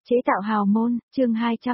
Chế tạo hào môn, chương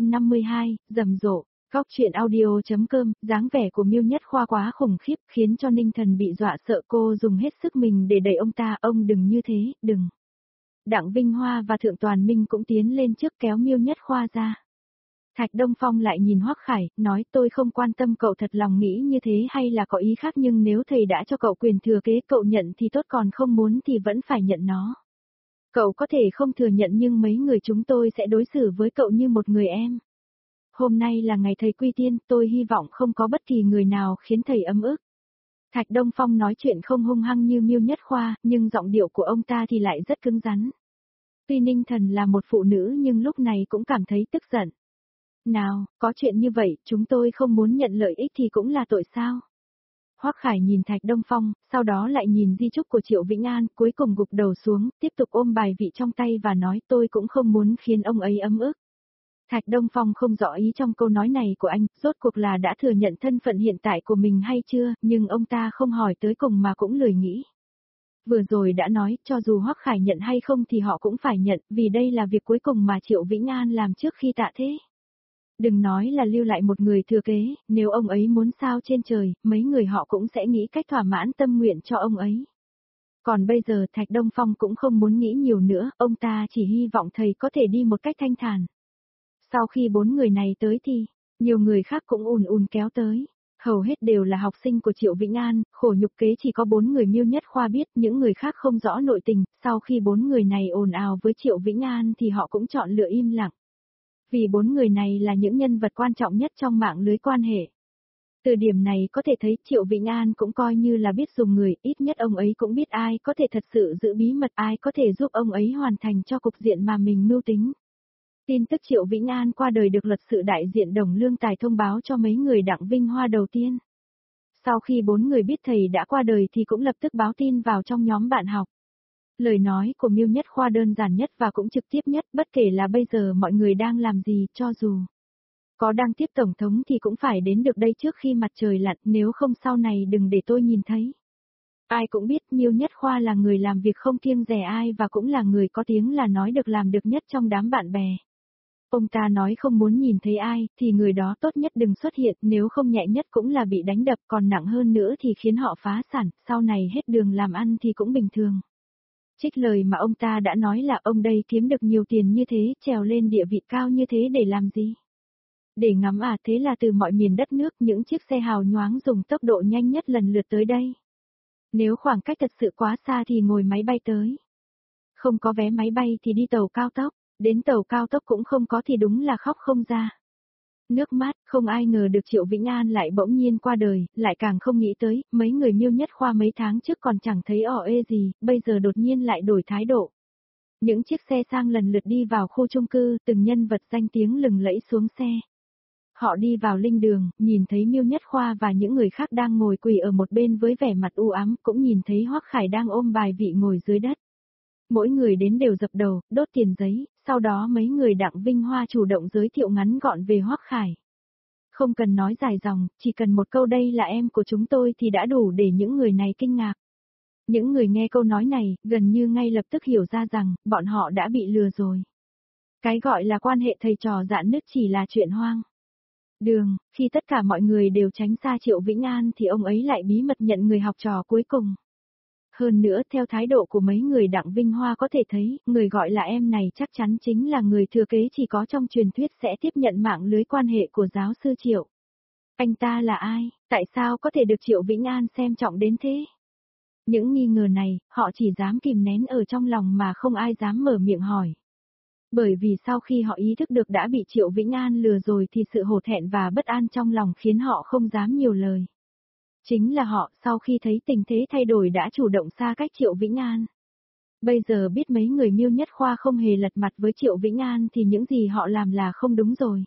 252, rầm rộ. Góc truyện audio.com, dáng vẻ của Miêu Nhất Khoa quá khủng khiếp khiến cho Ninh Thần bị dọa sợ, cô dùng hết sức mình để đẩy ông ta, ông đừng như thế, đừng. Đặng Vinh Hoa và Thượng Toàn Minh cũng tiến lên trước kéo Miêu Nhất Khoa ra. Thạch Đông Phong lại nhìn Hoắc Khải, nói tôi không quan tâm cậu thật lòng nghĩ như thế hay là có ý khác, nhưng nếu thầy đã cho cậu quyền thừa kế cậu nhận thì tốt, còn không muốn thì vẫn phải nhận nó. Cậu có thể không thừa nhận nhưng mấy người chúng tôi sẽ đối xử với cậu như một người em. Hôm nay là ngày thầy quy tiên, tôi hy vọng không có bất kỳ người nào khiến thầy ấm ức. Thạch Đông Phong nói chuyện không hung hăng như Miêu Nhất Khoa, nhưng giọng điệu của ông ta thì lại rất cứng rắn. Tuy Ninh Thần là một phụ nữ nhưng lúc này cũng cảm thấy tức giận. Nào, có chuyện như vậy, chúng tôi không muốn nhận lợi ích thì cũng là tội sao? Hoắc Khải nhìn Thạch Đông Phong, sau đó lại nhìn di chúc của Triệu Vĩnh An, cuối cùng gục đầu xuống, tiếp tục ôm bài vị trong tay và nói tôi cũng không muốn khiến ông ấy ấm ức. Thạch Đông Phong không rõ ý trong câu nói này của anh, rốt cuộc là đã thừa nhận thân phận hiện tại của mình hay chưa, nhưng ông ta không hỏi tới cùng mà cũng lười nghĩ. Vừa rồi đã nói, cho dù Hoắc Khải nhận hay không thì họ cũng phải nhận, vì đây là việc cuối cùng mà Triệu Vĩnh An làm trước khi tạ thế. Đừng nói là lưu lại một người thừa kế, nếu ông ấy muốn sao trên trời, mấy người họ cũng sẽ nghĩ cách thỏa mãn tâm nguyện cho ông ấy. Còn bây giờ Thạch Đông Phong cũng không muốn nghĩ nhiều nữa, ông ta chỉ hy vọng thầy có thể đi một cách thanh thản. Sau khi 4 người này tới thì, nhiều người khác cũng ùn kéo tới. Hầu hết đều là học sinh của Triệu Vĩnh An, khổ nhục kế chỉ có 4 người Miêu Nhất Khoa biết, những người khác không rõ nội tình, sau khi 4 người này ồn ào với Triệu Vĩnh An thì họ cũng chọn lựa im lặng. Vì 4 người này là những nhân vật quan trọng nhất trong mạng lưới quan hệ. Từ điểm này có thể thấy Triệu Vĩnh An cũng coi như là biết dùng người, ít nhất ông ấy cũng biết ai có thể thật sự giữ bí mật, ai có thể giúp ông ấy hoàn thành cho cục diện mà mình mưu tính. Tin tức Triệu Vĩnh An qua đời được luật sự đại diện Đồng Lương Tài thông báo cho mấy người Đặng Vinh Hoa đầu tiên. Sau khi 4 người biết thầy đã qua đời thì cũng lập tức báo tin vào trong nhóm bạn học. Lời nói của Miêu Nhất Khoa đơn giản nhất và cũng trực tiếp nhất, bất kể là bây giờ mọi người đang làm gì, cho dù có đang tiếp tổng thống thì cũng phải đến được đây trước khi mặt trời lặn, nếu không sau này đừng để tôi nhìn thấy. Ai cũng biết Miêu Nhất Khoa là người làm việc không kiêng dè ai và cũng là người có tiếng là nói được làm được nhất trong đám bạn bè. Ông ta nói không muốn nhìn thấy ai, thì người đó tốt nhất đừng xuất hiện, nếu không nhẹ nhất cũng là bị đánh đập, còn nặng hơn nữa thì khiến họ phá sản, sau này hết đường làm ăn thì cũng bình thường. Trích lời mà ông ta đã nói là ông đây kiếm được nhiều tiền như thế, trèo lên địa vị cao như thế để làm gì? Để ngắm à, thế là từ mọi miền đất nước những chiếc xe hào nhoáng dùng tốc độ nhanh nhất lần lượt tới đây. Nếu khoảng cách thật sự quá xa thì ngồi máy bay tới. Không có vé máy bay thì đi tàu cao tốc, đến tàu cao tốc cũng không có thì đúng là khóc không ra. Nước mắt, không ai ngờ được Triệu Vĩnh An lại bỗng nhiên qua đời, lại càng không nghĩ tới, mấy người Miêu Nhất Khoa mấy tháng trước còn chẳng thấy ê gì, bây giờ đột nhiên lại đổi thái độ. Những chiếc xe sang lần lượt đi vào khu chung cư, từng nhân vật danh tiếng lừng lẫy xuống xe. Họ đi vào linh đường, nhìn thấy Miêu Nhất Khoa và những người khác đang ngồi quỳ ở một bên với vẻ mặt u ám, cũng nhìn thấy Hoắc Khải đang ôm bài vị ngồi dưới đất. Mỗi người đến đều dập đầu, đốt tiền giấy, sau đó mấy người Đặng Vinh Hoa chủ động giới thiệu ngắn gọn về Hoắc Khải. Không cần nói dài dòng, chỉ cần một câu đây là em của chúng tôi thì đã đủ để những người này kinh ngạc. Những người nghe câu nói này, gần như ngay lập tức hiểu ra rằng, bọn họ đã bị lừa rồi. Cái gọi là quan hệ thầy trò rạn nứt chỉ là chuyện hoang. Đường, khi tất cả mọi người đều tránh xa Triệu Vĩnh An thì ông ấy lại bí mật nhận người học trò cuối cùng. Hơn nữa theo thái độ của mấy người Đặng Vinh Hoa có thể thấy, người gọi là em này chắc chắn chính là người thừa kế chỉ có trong truyền thuyết sẽ tiếp nhận mạng lưới quan hệ của giáo sư Triệu. Anh ta là ai, tại sao có thể được Triệu Vĩnh An xem trọng đến thế? Những nghi ngờ này, họ chỉ dám kìm nén ở trong lòng mà không ai dám mở miệng hỏi. Bởi vì sau khi họ ý thức được đã bị Triệu Vĩnh An lừa rồi thì sự hổ thẹn và bất an trong lòng khiến họ không dám nhiều lời. Chính là họ, sau khi thấy tình thế thay đổi đã chủ động xa cách Triệu Vĩnh An. Bây giờ biết mấy người Miêu Nhất Khoa không hề lật mặt với Triệu Vĩnh An thì những gì họ làm là không đúng rồi.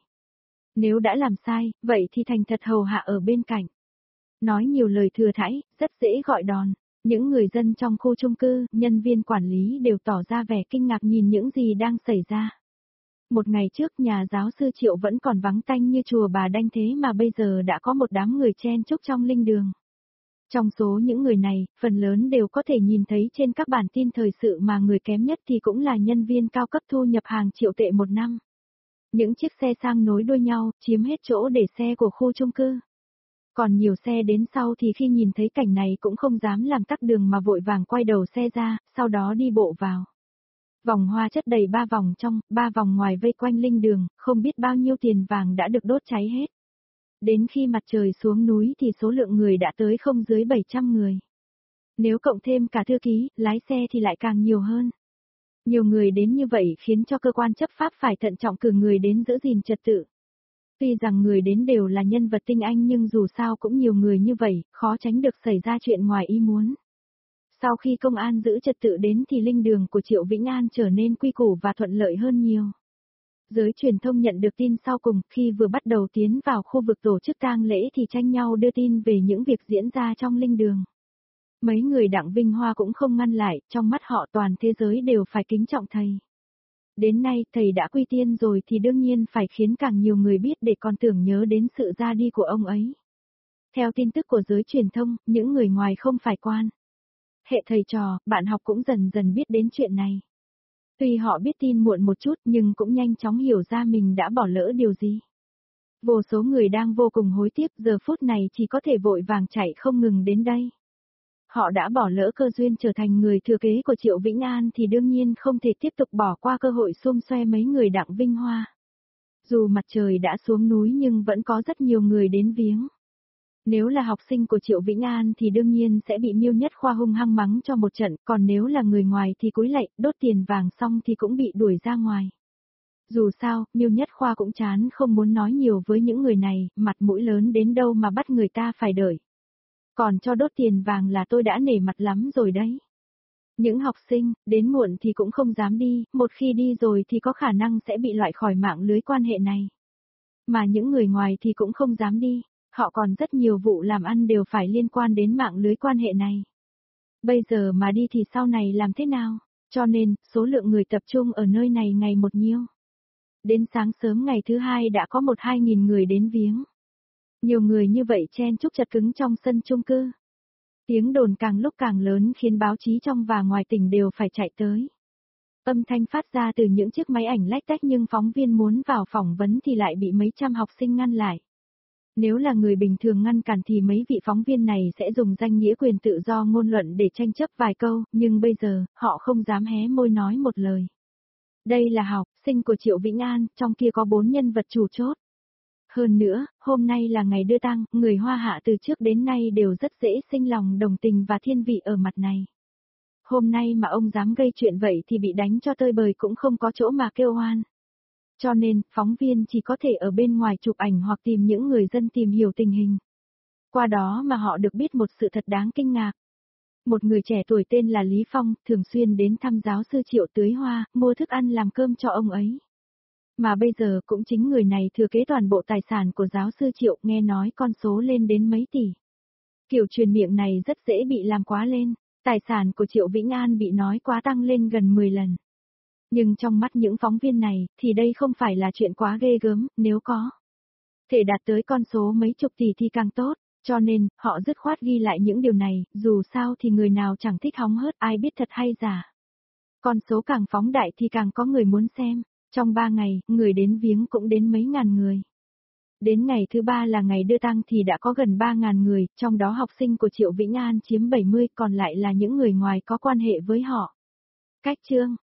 Nếu đã làm sai, vậy thì thành thật hầu hạ ở bên cạnh. Nói nhiều lời thừa thãi, rất dễ gọi đòn. Những người dân trong khu chung cư, nhân viên quản lý đều tỏ ra vẻ kinh ngạc nhìn những gì đang xảy ra. Một ngày trước nhà giáo sư Triệu vẫn còn vắng tanh như chùa Bà Đanh thế mà bây giờ đã có một đám người chen chúc trong linh đường. Trong số những người này, phần lớn đều có thể nhìn thấy trên các bản tin thời sự mà người kém nhất thì cũng là nhân viên cao cấp thu nhập hàng triệu tệ một năm. Những chiếc xe sang nối đuôi nhau, chiếm hết chỗ để xe của khu chung cư. Còn nhiều xe đến sau thì khi nhìn thấy cảnh này cũng không dám làm tắc đường mà vội vàng quay đầu xe ra, sau đó đi bộ vào. Vòng hoa chất đầy 3 vòng trong, 3 vòng ngoài vây quanh linh đường, không biết bao nhiêu tiền vàng đã được đốt cháy hết. Đến khi mặt trời xuống núi thì số lượng người đã tới không dưới 700 người. Nếu cộng thêm cả thư ký, lái xe thì lại càng nhiều hơn. Nhiều người đến như vậy khiến cho cơ quan chấp pháp phải thận trọng cử người đến giữ gìn trật tự. Tuy rằng người đến đều là nhân vật tinh anh nhưng dù sao cũng nhiều người như vậy, khó tránh được xảy ra chuyện ngoài ý muốn. Sau khi công an giữ trật tự đến thì linh đường của Triệu Vĩnh An trở nên quy củ và thuận lợi hơn nhiều. Giới truyền thông nhận được tin sau cùng, khi vừa bắt đầu tiến vào khu vực tổ chức tang lễ thì tranh nhau đưa tin về những việc diễn ra trong linh đường. Mấy người Đặng Vinh Hoa cũng không ngăn lại, trong mắt họ toàn thế giới đều phải kính trọng thầy. Đến nay, thầy đã quy tiên rồi thì đương nhiên phải khiến càng nhiều người biết để còn tưởng nhớ đến sự ra đi của ông ấy. Theo tin tức của giới truyền thông, những người ngoài không phải quan hệ thầy trò, bạn học cũng dần dần biết đến chuyện này. Tuy họ biết tin muộn một chút nhưng cũng nhanh chóng hiểu ra mình đã bỏ lỡ điều gì. Vô số người đang vô cùng hối tiếc giờ phút này chỉ có thể vội vàng chạy không ngừng đến đây. Họ đã bỏ lỡ cơ duyên trở thành người thừa kế của Triệu Vĩnh An thì đương nhiên không thể tiếp tục bỏ qua cơ hội xum xoe mấy người Đặng Vinh Hoa. Dù mặt trời đã xuống núi nhưng vẫn có rất nhiều người đến viếng. Nếu là học sinh của Triệu Vĩnh An thì đương nhiên sẽ bị Miêu Nhất Khoa hung hăng mắng cho một trận, còn nếu là người ngoài thì cúi lạy, đốt tiền vàng xong thì cũng bị đuổi ra ngoài. Dù sao, Miêu Nhất Khoa cũng chán không muốn nói nhiều với những người này, mặt mũi lớn đến đâu mà bắt người ta phải đợi. Còn cho đốt tiền vàng là tôi đã nể mặt lắm rồi đấy. Những học sinh, đến muộn thì cũng không dám đi, một khi đi rồi thì có khả năng sẽ bị loại khỏi mạng lưới quan hệ này. Mà những người ngoài thì cũng không dám đi, họ còn rất nhiều vụ làm ăn đều phải liên quan đến mạng lưới quan hệ này. Bây giờ mà đi thì sau này làm thế nào? Cho nên, số lượng người tập trung ở nơi này ngày một nhiều. Đến sáng sớm ngày thứ hai đã có 1-2 nghìn người đến viếng. Nhiều người như vậy chen chúc chật cứng trong sân chung cư. Tiếng đồn càng lúc càng lớn khiến báo chí trong và ngoài tỉnh đều phải chạy tới. Âm thanh phát ra từ những chiếc máy ảnh lách tách nhưng phóng viên muốn vào phỏng vấn thì lại bị mấy trăm học sinh ngăn lại. Nếu là người bình thường ngăn cản thì mấy vị phóng viên này sẽ dùng danh nghĩa quyền tự do ngôn luận để tranh chấp vài câu, nhưng bây giờ, họ không dám hé môi nói một lời. Đây là học sinh của Triệu Vĩnh An, trong kia có 4 nhân vật chủ chốt. Hơn nữa, hôm nay là ngày đưa tang, người Hoa Hạ từ trước đến nay đều rất dễ sinh lòng đồng tình và thiên vị ở mặt này. Hôm nay mà ông dám gây chuyện vậy thì bị đánh cho tơi bời cũng không có chỗ mà kêu oan. Cho nên, phóng viên chỉ có thể ở bên ngoài chụp ảnh hoặc tìm những người dân tìm hiểu tình hình. Qua đó mà họ được biết một sự thật đáng kinh ngạc. Một người trẻ tuổi tên là Lý Phong, thường xuyên đến thăm giáo sư Triệu tưới hoa, mua thức ăn làm cơm cho ông ấy. Mà bây giờ cũng chính người này thừa kế toàn bộ tài sản của giáo sư Triệu, nghe nói con số lên đến mấy tỷ. Kiểu truyền miệng này rất dễ bị làm quá lên, tài sản của Triệu Vĩnh An bị nói quá tăng lên gần 10 lần. Nhưng trong mắt những phóng viên này, thì đây không phải là chuyện quá ghê gớm, nếu có thể đạt tới con số mấy chục tỷ thì càng tốt, cho nên, họ dứt khoát ghi lại những điều này, dù sao thì người nào chẳng thích hóng hớt ai biết thật hay giả. Con số càng phóng đại thì càng có người muốn xem, trong 3 ngày, người đến viếng cũng đến mấy ngàn người. Đến ngày thứ 3 là ngày đưa tang thì đã có gần 3.000 người, trong đó học sinh của Triệu Vĩnh An chiếm 70, còn lại là những người ngoài có quan hệ với họ. Cách chương